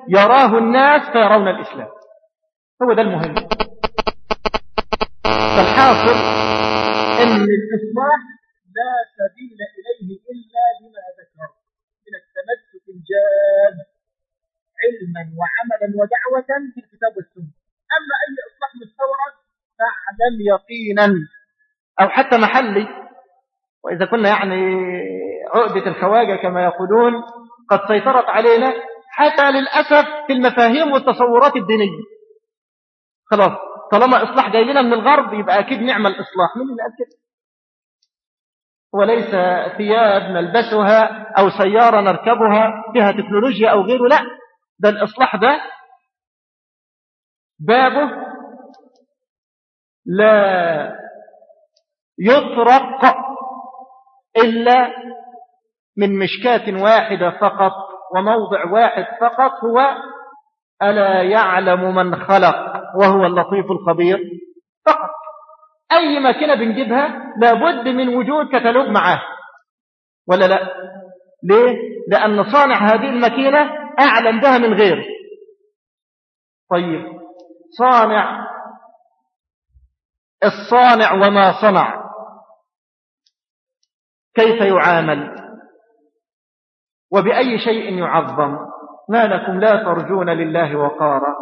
يراه الناس فيرون الإسلام. هو ده المهم. فالحاصل أن الإصلاح لا سبيل إليه إلا بما ذكر من التمسك الجاد علما وعملا ودعوة في الكتاب والسنة. أما أي إصلاح مستورد فاعلم يقينا أو حتى محلي، وإذا كنا يعني عقدة الخواجة كما يقولون قد سيطرت علينا حتى للأسف في المفاهيم والتصورات الدينية. خلاص طالما إصلاح جاي لنا من الغرب يبقى أكيد نعمل إصلاح. مين اللي قال كده؟ وليس ثياب نلبسها أو سيارة نركبها فيها تكنولوجيا أو غيره، لا، ده الإصلاح ده بابه لا يطرق إلا من مشكاة واحدة فقط وموضع واحد فقط، هو ألا يعلم من خلق وهو اللطيف الخبير فقط. أي ماكينة بنجيبها لابد من وجود كتالوج معاه ولا لا؟ ليه؟ لأن صانع هذه الماكينة أعلم بها من غيره. طيب الصانع وما صنع كيف يعامل وبأي شيء يعظم؟ ما لكم لا ترجون لله وقارا؟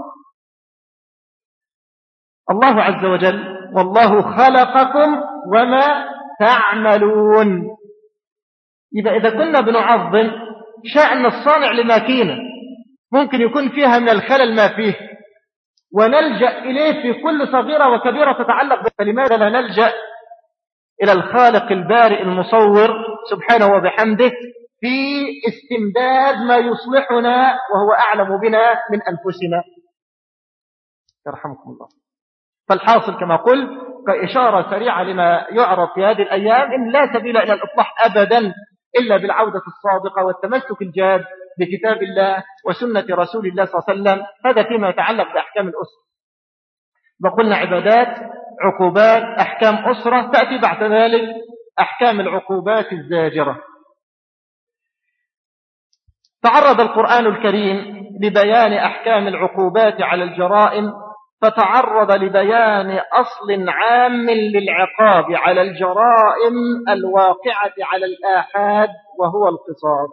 الله عز وجل والله خلقكم وما تعملون. يبقى إذا كنا بنعظم شأن الصانع لماكينة ممكن يكون فيها من الخلل ما فيه ونلجأ إليه في كل صغيرة وكبيرة تتعلق بكلمات، لا نلجأ إلى الخالق البارئ المصور سبحانه وبحمده في استمداد ما يصلحنا وهو أعلم بنا من أنفسنا. يرحمكم الله. فالحاصل كما قلت كإشارة سريعة لما يعرض في هذه الأيام إن لا سبيل إلى الإصلاح أبدا إلا بالعودة الصادقة والتمسك الجاد بكتاب الله وسنة رسول الله صلى الله عليه وسلم. هذا فيما يتعلق بأحكام الأسرة. وقلنا عبادات، عقوبات، أحكام أسرة، تأتي بعد ذلك أحكام العقوبات الزاجرة. تعرض القرآن الكريم لبيان أحكام العقوبات على الجرائم، فتعرض لبيان أصل عام للعقاب على الجرائم الواقعة على الآحاد، وهو القصاص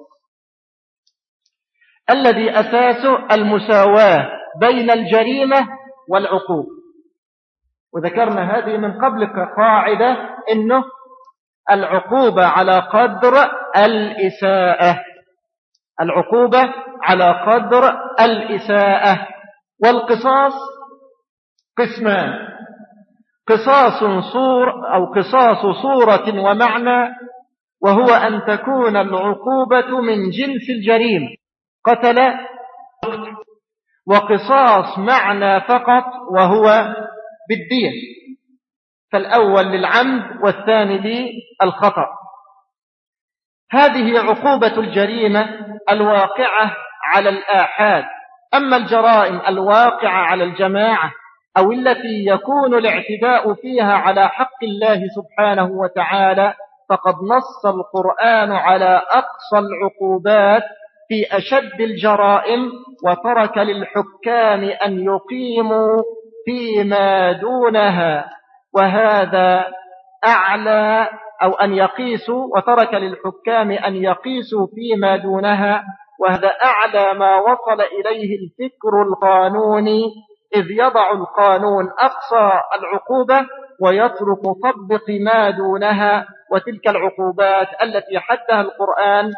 الذي أساسه المساواة بين الجريمة والعقوبة. وذكرنا هذه من قبل كقاعدة إنه العقوبة على قدر الإساءة، العقوبة على قدر الإساءة. والقصاص قسمان: قصاص صورة ومعنى، وهو أن تكون العقوبة من جنس الجريمة قتل، وقصاص معنى فقط وهو بالدية، فالأول للعمد والثاني للخطأ. هذه عقوبة الجريمة الواقعة على الآحاد. أما الجرائم الواقعة على الجماعة أو التي يكون الاعتداء فيها على حق الله سبحانه وتعالى فقد نص القرآن على أقصى العقوبات في أشد الجرائم، وترك للحكام أن يقيموا فيما دونها، وهذا أعلى، أو أن يقيسوا، وترك للحكام أن يقيسوا فيما دونها، وهذا أعلى ما وصل إليه الفكر القانوني، إذ يضع القانون أقصى العقوبة ويترك طبق ما دونها. وتلك العقوبات التي حدها القرآن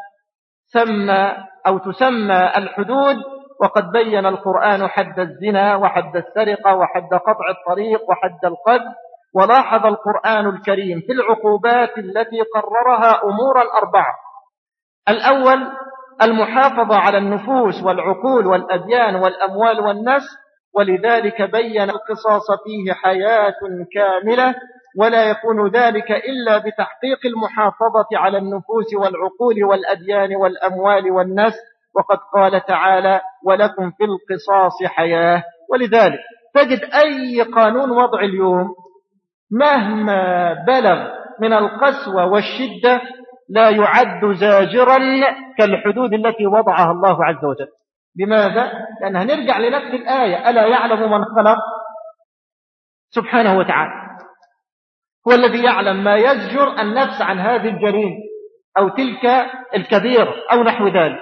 تسمى الحدود، وقد بين القرآن حد الزنا وحد السرقة وحد قطع الطريق وحد القذف. ولاحظ القرآن الكريم في العقوبات التي قررها أمورا 4: الأول المحافظة على النفوس والعقول والأديان والأموال والنسل، ولذلك بين القصاص فيه حياة كاملة، ولا يكون ذلك إلا بتحقيق المحافظة على النفوس والعقول والأديان والأموال والنسل. وقد قال تعالى: ولكم في القصاص حياة. ولذلك تجد أي قانون وضع اليوم مهما بلغ من القسوة والشدة لا يعد زاجرا كالحدود التي وضعها الله عز وجل. لماذا؟ لأن هنرجع لنفس الآية: ألا يعلم من خلق سبحانه وتعالى، هو الذي يعلم ما يزجر النفس عن هذه الجريمة أو تلك الكبيرة أو نحو ذلك.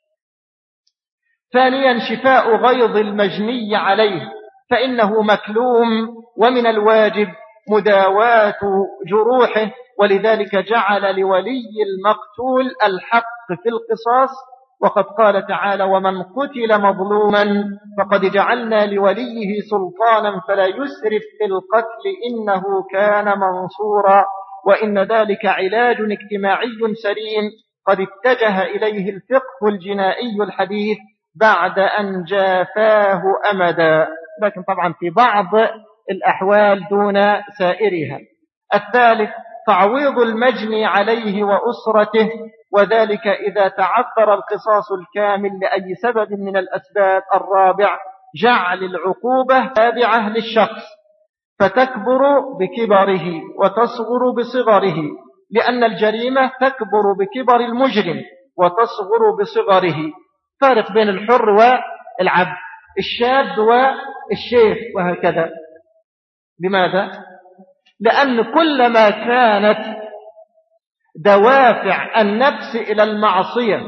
ثانيا شفاء غيظ المجني عليه، فإنه مكلوم، ومن الواجب مداواة جروحه، ولذلك جعل لولي المقتول الحق في القصاص، وقد قال تعالى: ومن قتل مظلوما فقد جعلنا لوليه سلطانا فلا يسرف في القتل إنه كان منصورا. وإن ذلك علاج اجتماعي سليم قد اتجه إليه الفقه الجنائي الحديث بعد أن جافاه أمدا، لكن طبعا في بعض الأحوال دون سائرها. الثالث تعويض المجني عليه وأسرته، وذلك إذا تعذر القصاص الكامل لأي سبب من الأسباب. الرابع جعل العقوبة تابعة للشخص فتكبر بكبره وتصغر بصغره، لأن الجريمة تكبر بكبر المجرم وتصغر بصغره. فارق بين الحر والعبد، الشاب والشيخ، وهكذا. لماذا؟ لأن كلما كانت دوافع النفس إلى المعصية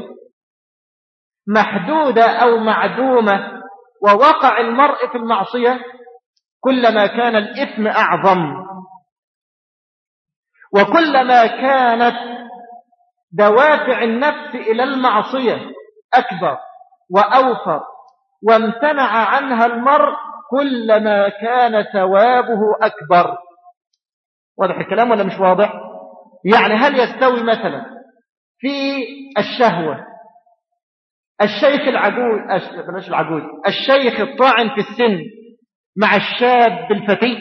محدودة أو معدومة ووقع المرء في المعصية، كلما كان الإثم أعظم، وكلما كانت دوافع النفس إلى المعصية أكبر وأوفر وامتنع عنها المرء، كلما كان ثوابه أكبر. واضح الكلام ولا مش واضح؟ يعني هل يستوي مثلا في الشهوة الشيخ العجوز الشيخ الطاعن في السن مع الشاب الفتي؟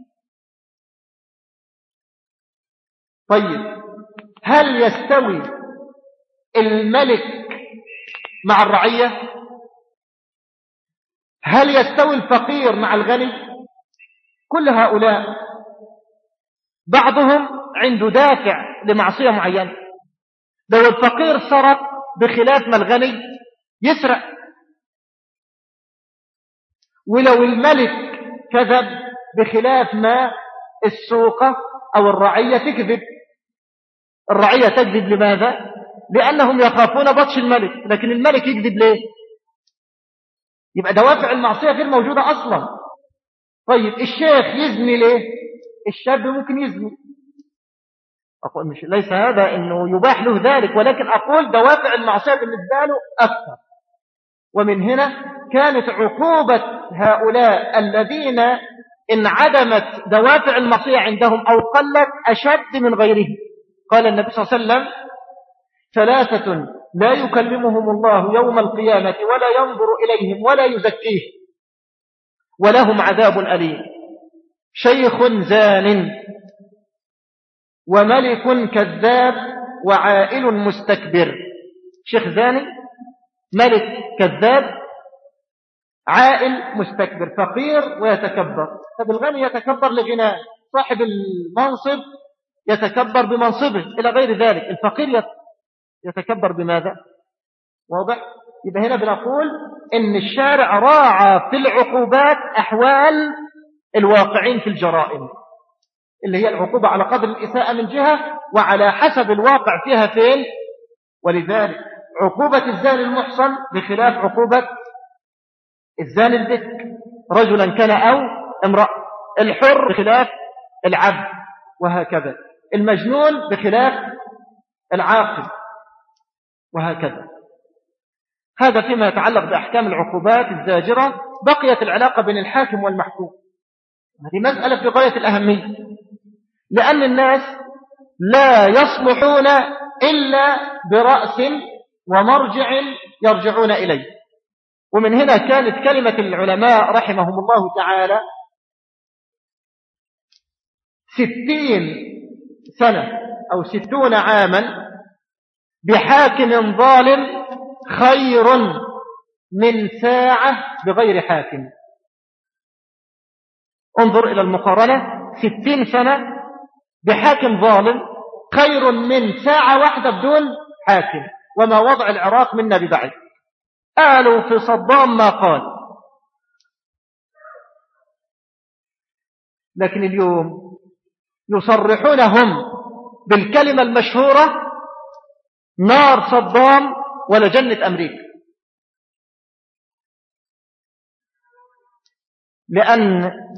طيب هل يستوي الملك مع الرعية؟ هل يستوي الفقير مع الغني؟ كل هؤلاء بعضهم عنده دافع لمعصية معينة. لو الفقير سرق بخلاف ما الغني يسرق، ولو الملك كذب بخلاف ما السوقة أو الرعية تكذب. الرعية تكذب لماذا؟ لأنهم يخافون بطش الملك، لكن الملك يكذب ليه؟ يبقى دوافع المعصية غير موجودة أصلا. طيب الشيخ يزني ليه؟ الشاب ممكن يزني. أقول مش ليس هذا إنه يباح له ذلك، ولكن أقول دوافع المعصية بالنسبة له أكثر. ومن هنا كانت عقوبة هؤلاء الذين انعدمت دوافع المعصية عندهم أو قلت أشد من غيرهم. قال النبي صلى الله عليه وسلم: ثلاثة لا يكلمهم الله يوم القيامة ولا ينظر إليهم ولا يزكيهم ولهم عذاب أليم: شيخ زان، وملك كذاب، وعائل مستكبر. شيخ زاني، ملك كذاب، عائل مستكبر، فقير ويتكبر. طب الغني يتكبر لغناه، صاحب المنصب يتكبر بمنصبه إلى غير ذلك. الفقير يتكبر بماذا؟ واضح؟ يبقى هنا بنقول إن الشارع راعى في العقوبات أحوال الواقعين في الجرائم، اللي هي العقوبة على قدر الإساءة من جهة وعلى حسب الواقع فيها فين. ولذلك عقوبة الزاني المحصن بخلاف عقوبة الزاني البكر، رجلا كان أو امرأة. الحر بخلاف العبد، وهكذا. المجنون بخلاف العاقل، وهكذا. هذا فيما يتعلق بأحكام العقوبات الزاجرة. بقيت العلاقة بين الحاكم والمحكوم، هذه مسألة في غاية الأهمية، لأن الناس لا يصلحون إلا برأس ومرجع يرجعون إليه. ومن هنا كانت كلمة العلماء رحمهم الله تعالى 60 سنة أو 60 عاما بحاكم ظالم خير من ساعة بغير حاكم. انظر إلى المقارنة: 60 سنة بحاكم ظالم خير من ساعة واحدة بدون حاكم. وما وضع العراق منا ببعيد. قالوا في صدام ما قال. لكن اليوم يصرحون هم بالكلمة المشهورة: نار صدام ولا جنة أمريكا. لأن